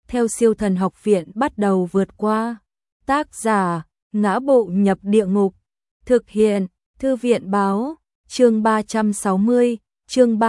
theo Siêu Thần Học Viện bắt đầu vượt qua. Tác giả: Ngã Bộ Nhập Địa Ngục. Thực hiện: Thư viện báo. Chương 360, chương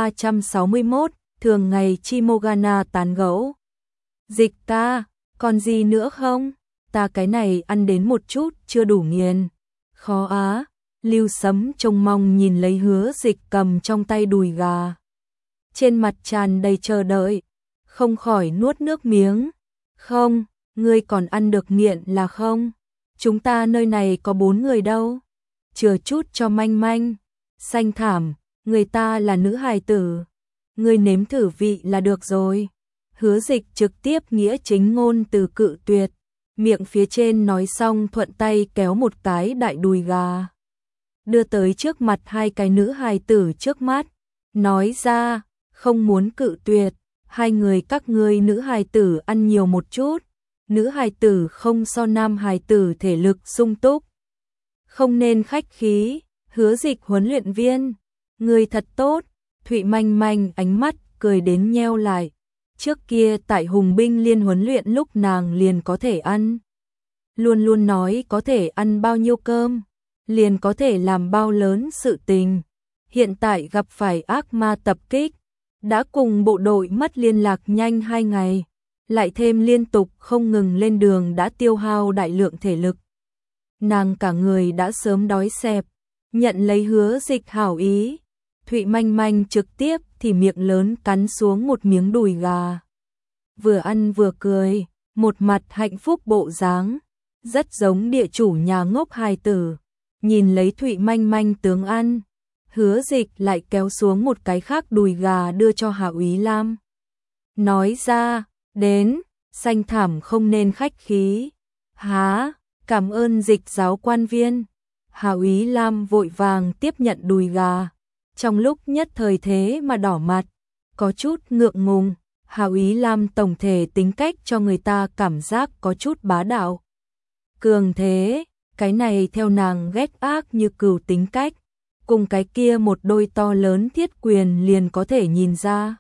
361, thường ngày Chimogana tán gẫu. Dịch ca, còn gì nữa không? Ta cái này ăn đến một chút chưa đủ nghiền. Khó á. Lưu Sấm trông mong nhìn lấy Hứa Dịch cầm trong tay đùi gà. Trên mặt tràn đầy chờ đợi, không khỏi nuốt nước miếng. Không, ngươi còn ăn được nghiện là không? Chúng ta nơi này có 4 người đâu. Chừa chút cho Manh Manh. Xanh thảm, người ta là nữ hài tử. Ngươi nếm thử vị là được rồi. Hứa Dịch trực tiếp nghĩa chính ngôn từ cự tuyệt. Miệng phía trên nói xong thuận tay kéo một cái đại đùi gà, đưa tới trước mặt hai cái nữ hài tử trước mắt, nói ra, không muốn cự tuyệt, hai người các ngươi nữ hài tử ăn nhiều một chút, nữ hài tử không so nam hài tử thể lực sung túc. Không nên khách khí. Hứa Dịch huấn luyện viên, người thật tốt. Thụy Manh Manh ánh mắt cười đến nheo lại. Trước kia tại Hùng Binh Liên huấn luyện lúc nàng liền có thể ăn. Luôn luôn nói có thể ăn bao nhiêu cơm, liền có thể làm bao lớn sự tình. Hiện tại gặp phải ác ma tập kích, đã cùng bộ đội mất liên lạc nhanh 2 ngày, lại thêm liên tục không ngừng lên đường đã tiêu hao đại lượng thể lực. Nàng cả người đã sớm đói xẹp, nhận lấy Hứa Dịch hảo ý. Thụy Manh Manh trực tiếp thì miệng lớn cắn xuống một miếng đùi gà. Vừa ăn vừa cười, một mặt hạnh phúc bộ dáng, rất giống địa chủ nhà ngốc hài tử. Nhìn lấy Thụy Manh Manh tướng ăn, Hứa Dịch lại kéo xuống một cái khác đùi gà đưa cho Hạ Úy Lam. Nói ra, đến, xanh thảm không nên khách khí. Há, cảm ơn Dịch giáo quan viên. Hạ Úy Lam vội vàng tiếp nhận đùi gà. Trong lúc nhất thời thế mà đỏ mặt, có chút ngượng ngùng. Hạ Úy Lam tổng thể tính cách cho người ta cảm giác có chút bá đạo, cường thế. Cái này theo nàng ghét ác như cừu tính cách, cùng cái kia một đôi to lớn thiết quyền liền có thể nhìn ra.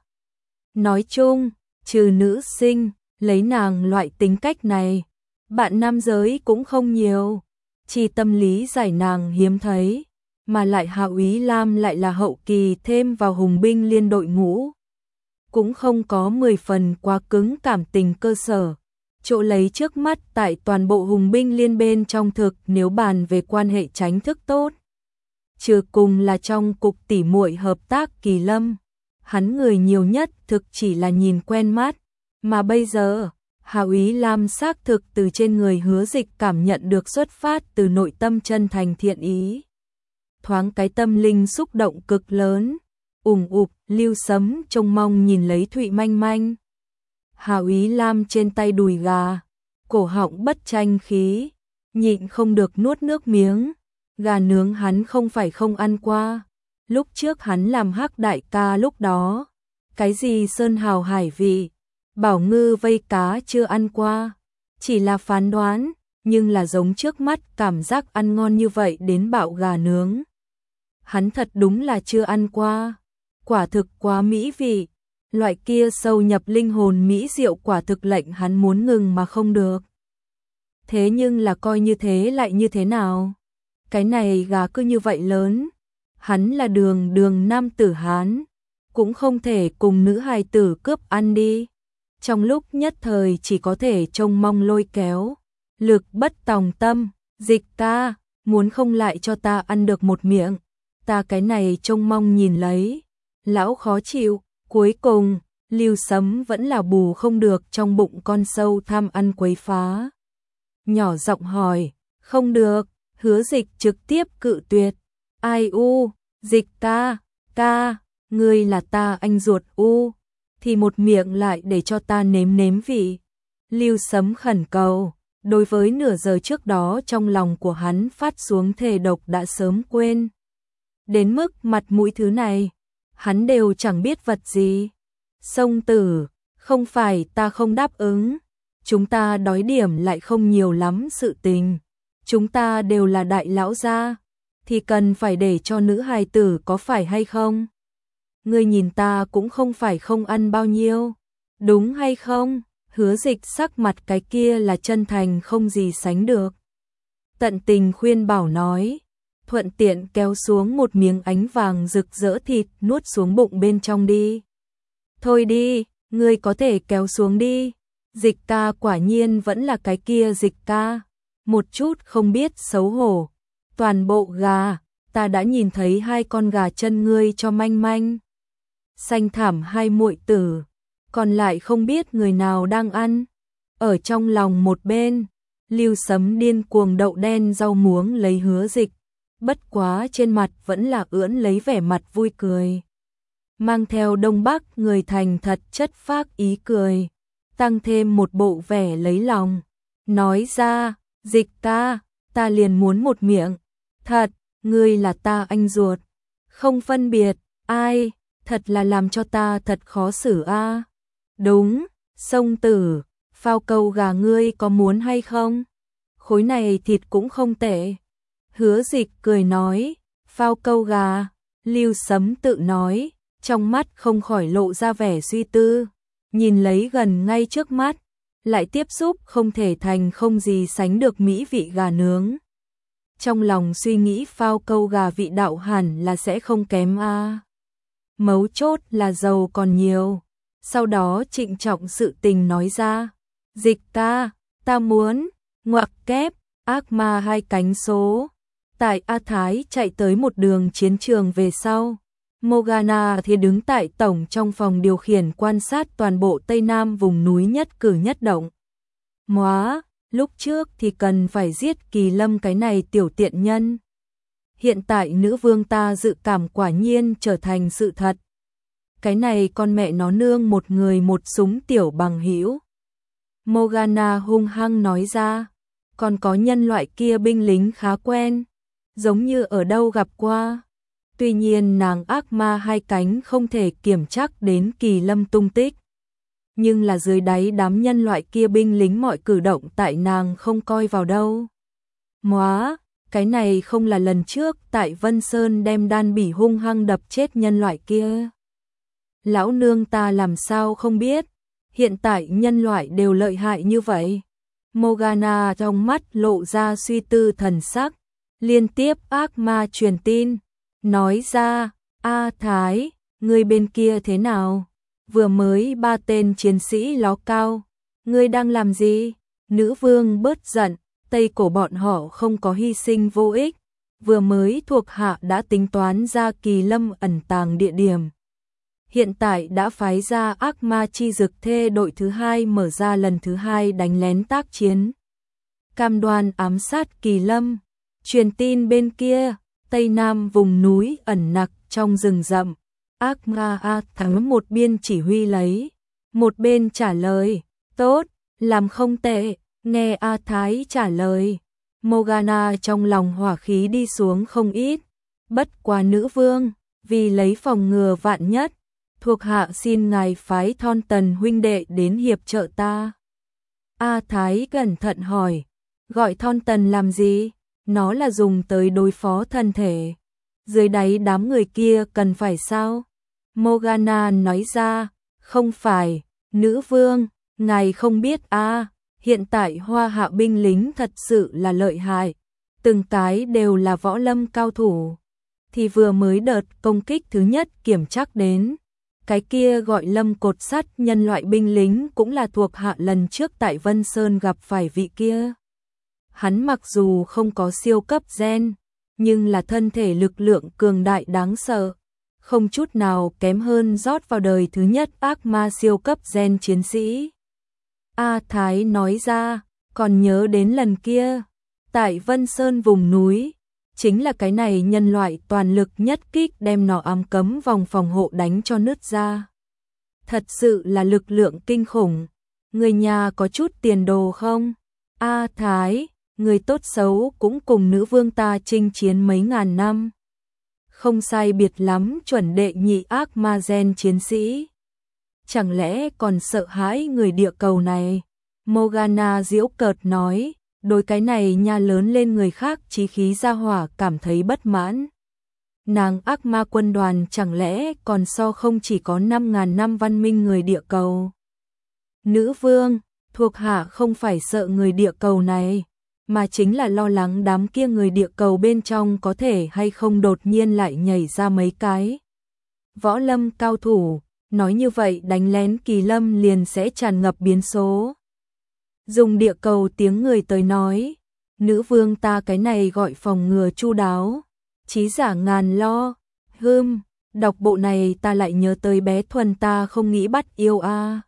Nói chung, trừ nữ sinh, lấy nàng loại tính cách này, bạn nam giới cũng không nhiều. Chỉ tâm lý giải nàng hiếm thấy, mà lại Hạ Úy Lam lại là hậu kỳ thêm vào Hùng Binh Liên đội ngũ, cũng không có 10 phần quá cứng cảm tình cơ sở. Chỗ lấy trước mắt tại toàn bộ Hùng Binh Liên bên trong thực nếu bàn về quan hệ tránh thức tốt, trừ cùng là trong cục tỉ muội hợp tác Kỳ Lâm, hắn người nhiều nhất thực chỉ là nhìn quen mắt, mà bây giờ Hạ Úy Lam xác thực từ trên người Hứa Dịch cảm nhận được xuất phát từ nội tâm chân thành thiện ý. Thoáng cái tâm linh xúc động cực lớn, Lưu Sấm trông mong nhìn lấy Thụy Manh Manh. Hạ Úy Lam trên tay đùi gà, cổ họng bất tranh khí, nhịn không được nuốt nước miếng. Gà nướng hắn không phải không ăn qua, lúc trước hắn làm Hắc đại ca lúc đó, cái gì sơn hào hải vị, bảo ngư vây cá chưa ăn qua, chỉ là phán đoán, nhưng là giống trước mắt cảm giác ăn ngon như vậy đến bạo gà nướng. Hắn thật đúng là chưa ăn qua, quả thực quá mỹ vị, loại kia sâu nhập linh hồn mỹ diệu quả thực lệnh hắn muốn ngừng mà không được. Thế nhưng là coi như thế lại như thế nào? Cái này gà cứ như vậy lớn, hắn là đường nam tử Hán, cũng không thể cùng nữ hài tử cướp ăn đi. Trong lúc nhất thời chỉ có thể trông mong lôi kéo, lực bất tòng tâm. Dịch ca, muốn không lại cho ta ăn được một miệng, ta cái này trông mong nhìn lấy, lão khó chịu. Cuối cùng, Lưu Sấm vẫn là bù không được trong bụng con sâu tham ăn quấy phá. Nhỏ giọng hỏi, không được. Hứa Dịch trực tiếp cự tuyệt. Ai u, Dịch ca, ngươi là ta anh ruột u, thì một miệng lại để cho ta nếm vị. Lưu Sấm khẩn cầu, đối với nửa giờ trước đó trong lòng của hắn phát xuống thề độc đã sớm quên. Đến mức mặt mũi thứ này, hắn đều chẳng biết vật gì. Sông tử, không phải ta không đáp ứng, chúng ta đói điểm lại không nhiều lắm sự tình. Chúng ta đều là đại lão gia, thì cần phải để cho nữ hài tử có phải hay không? Ngươi nhìn ta cũng không phải không ăn bao nhiêu, đúng hay không? Hứa Dịch sắc mặt cái kia là chân thành không gì sánh được. Tận tình khuyên bảo nói, thuận tiện kéo xuống một miếng ánh vàng rực rỡ thịt nuốt xuống bụng bên trong đi. Thôi đi, ngươi có thể kéo xuống đi. Dịch ca quả nhiên vẫn là cái kia Dịch ca, một chút không biết xấu hổ. Toàn bộ gà, ta đã nhìn thấy 2 con gà chân ngươi cho manh manh. Xanh thảm 2 muội tử, còn lại không biết người nào đang ăn. Ở trong lòng một bên, Lưu Sấm điên cuồng đậu đen rau muống lấy Hứa Dịch, bất quá trên mặt vẫn là ưỡn lấy vẻ mặt vui cười. Mang theo Đông Bắc người thành thật chất phác ý cười, tăng thêm một bộ vẻ lấy lòng. Nói ra, Dịch ca, ta liền muốn một miệng. Thật, ngươi là ta anh ruột. Không phân biệt, ai, thật là làm cho ta thật khó xử a. Đúng, Sông Tử, phao câu gà ngươi có muốn hay không? Khối này thịt cũng không tệ. Hứa Dịch cười nói, phao câu gà, Lưu Sấm tự nói, trong mắt không khỏi lộ ra vẻ suy tư, nhìn lấy gần ngay trước mắt, lại tiếp xúc không thể thành không gì sánh được mỹ vị gà nướng. Trong lòng suy nghĩ phao câu gà vị đạo hẳn là sẽ không kém a. Mấu chốt là dầu còn nhiều. Sau đó trịnh trọng sự tình nói ra, Dịch ca, ta muốn, ngoặc kép, ác ma 2 cánh số. Tại A Thái chạy tới một đường chiến trường về sau, Morgana thì đứng tại tổng trong phòng điều khiển quan sát toàn bộ Tây Nam vùng núi nhất cử nhất động. Móa, lúc trước thì cần phải giết Kỳ Lâm cái này tiểu tiện nhân. Hiện tại nữ vương ta dự cảm quả nhiên trở thành sự thật. Cái này con mẹ nó nương một người một súng tiểu bằng hữu. Morgana hung hăng nói ra, còn có nhân loại kia binh lính khá quen, giống như ở đâu gặp qua. Tuy nhiên nàng ác ma 2 cánh không thể kiểm chắc đến Kỳ Lâm tung tích. Nhưng là dưới đáy đám nhân loại kia binh lính mọi cử động tại nàng không coi vào đâu. Móa, cái này không là lần trước tại Vân Sơn đem đan bỉ hung hăng đập chết nhân loại kia. Lão nương ta làm sao không biết, hiện tại nhân loại đều lợi hại như vậy. Morgana trong mắt lộ ra suy tư thần sắc, liên tiếp ác ma truyền tin, nói ra, A Thái, ngươi bên kia thế nào? Vừa mới 3 tên chiến sĩ ló cao, ngươi đang làm gì? Nữ vương bớt giận, Tây Cổ bọn họ không có hy sinh vô ích, vừa mới thuộc hạ đã tính toán ra Kỳ Lâm ẩn tàng địa điểm. Hiện tại đã phái ra ác ma chi dực thê đội thứ 2 mở ra lần thứ 2 đánh lén tác chiến. Cam đoan ám sát Kỳ Lâm, truyền tin bên kia, Tây Nam vùng núi ẩn nặc trong rừng rậm. Ác ma A Thắng một bên chỉ huy lấy, một bên trả lời, tốt, làm không tệ. Nghe A Thái trả lời, Morgana trong lòng hỏa khí đi xuống không ít. Bất quá nữ vương, vì lấy phòng ngừa vạn nhất, thuộc hạ xin ngài phái Thon Tần huynh đệ đến hiệp trợ ta. A Thái cẩn thận hỏi, gọi Thon Tần làm gì? Nó là dùng tới đối phó thân thể. Dưới đáy đám người kia cần phải sao? Morgana nói ra, không phải, nữ vương, ngài không biết a, hiện tại Hoa Hạ binh lính thật sự là lợi hại, từng cái đều là võ lâm cao thủ. Thì vừa mới đợt công kích thứ nhất kiểm chắc đến, cái kia gọi Lâm cột sắt nhân loại binh lính cũng là thuộc hạ lần trước tại Vân Sơn gặp phải vị kia. Hắn mặc dù không có siêu cấp gen, nhưng là thân thể lực lượng cường đại đáng sợ, không chút nào kém hơn rót vào đời thứ nhất ác ma siêu cấp gen chiến sĩ. A Thái nói ra, còn nhớ đến lần kia, tại Vân Sơn vùng núi, chính là cái này nhân loại toàn lực nhất kích đem nỏ ám cấm vòng phòng hộ đánh cho nứt ra. Thật sự là lực lượng kinh khủng, người nhà có chút tiền đồ không? A Thái, người tốt xấu cũng cùng nữ vương ta chinh chiến mấy ngàn năm. Không sai biệt lắm chuẩn đệ nhị ác ma gen chiến sĩ. Chẳng lẽ còn sợ hãi người địa cầu này? Morgana giễu cợt nói, đối cái này nha lớn lên người khác chí khí ra hỏa cảm thấy bất mãn. Nàng ác ma quân đoàn chẳng lẽ còn so không chỉ có 5.000 năm văn minh người địa cầu. Nữ vương, thuộc hạ không phải sợ người địa cầu này, mà chính là lo lắng đám kia người địa cầu bên trong có thể hay không đột nhiên lại nhảy ra mấy cái võ lâm cao thủ, nói như vậy đánh lén Kỳ Lâm liền sẽ tràn ngập biến số. Dùng địa cầu tiếng người tới nói, nữ vương ta cái này gọi phòng ngừa chu đáo, chí giả ngàn lo. Đọc bộ này ta lại nhớ tới bé Thuần ta không nghĩ bắt yêu a.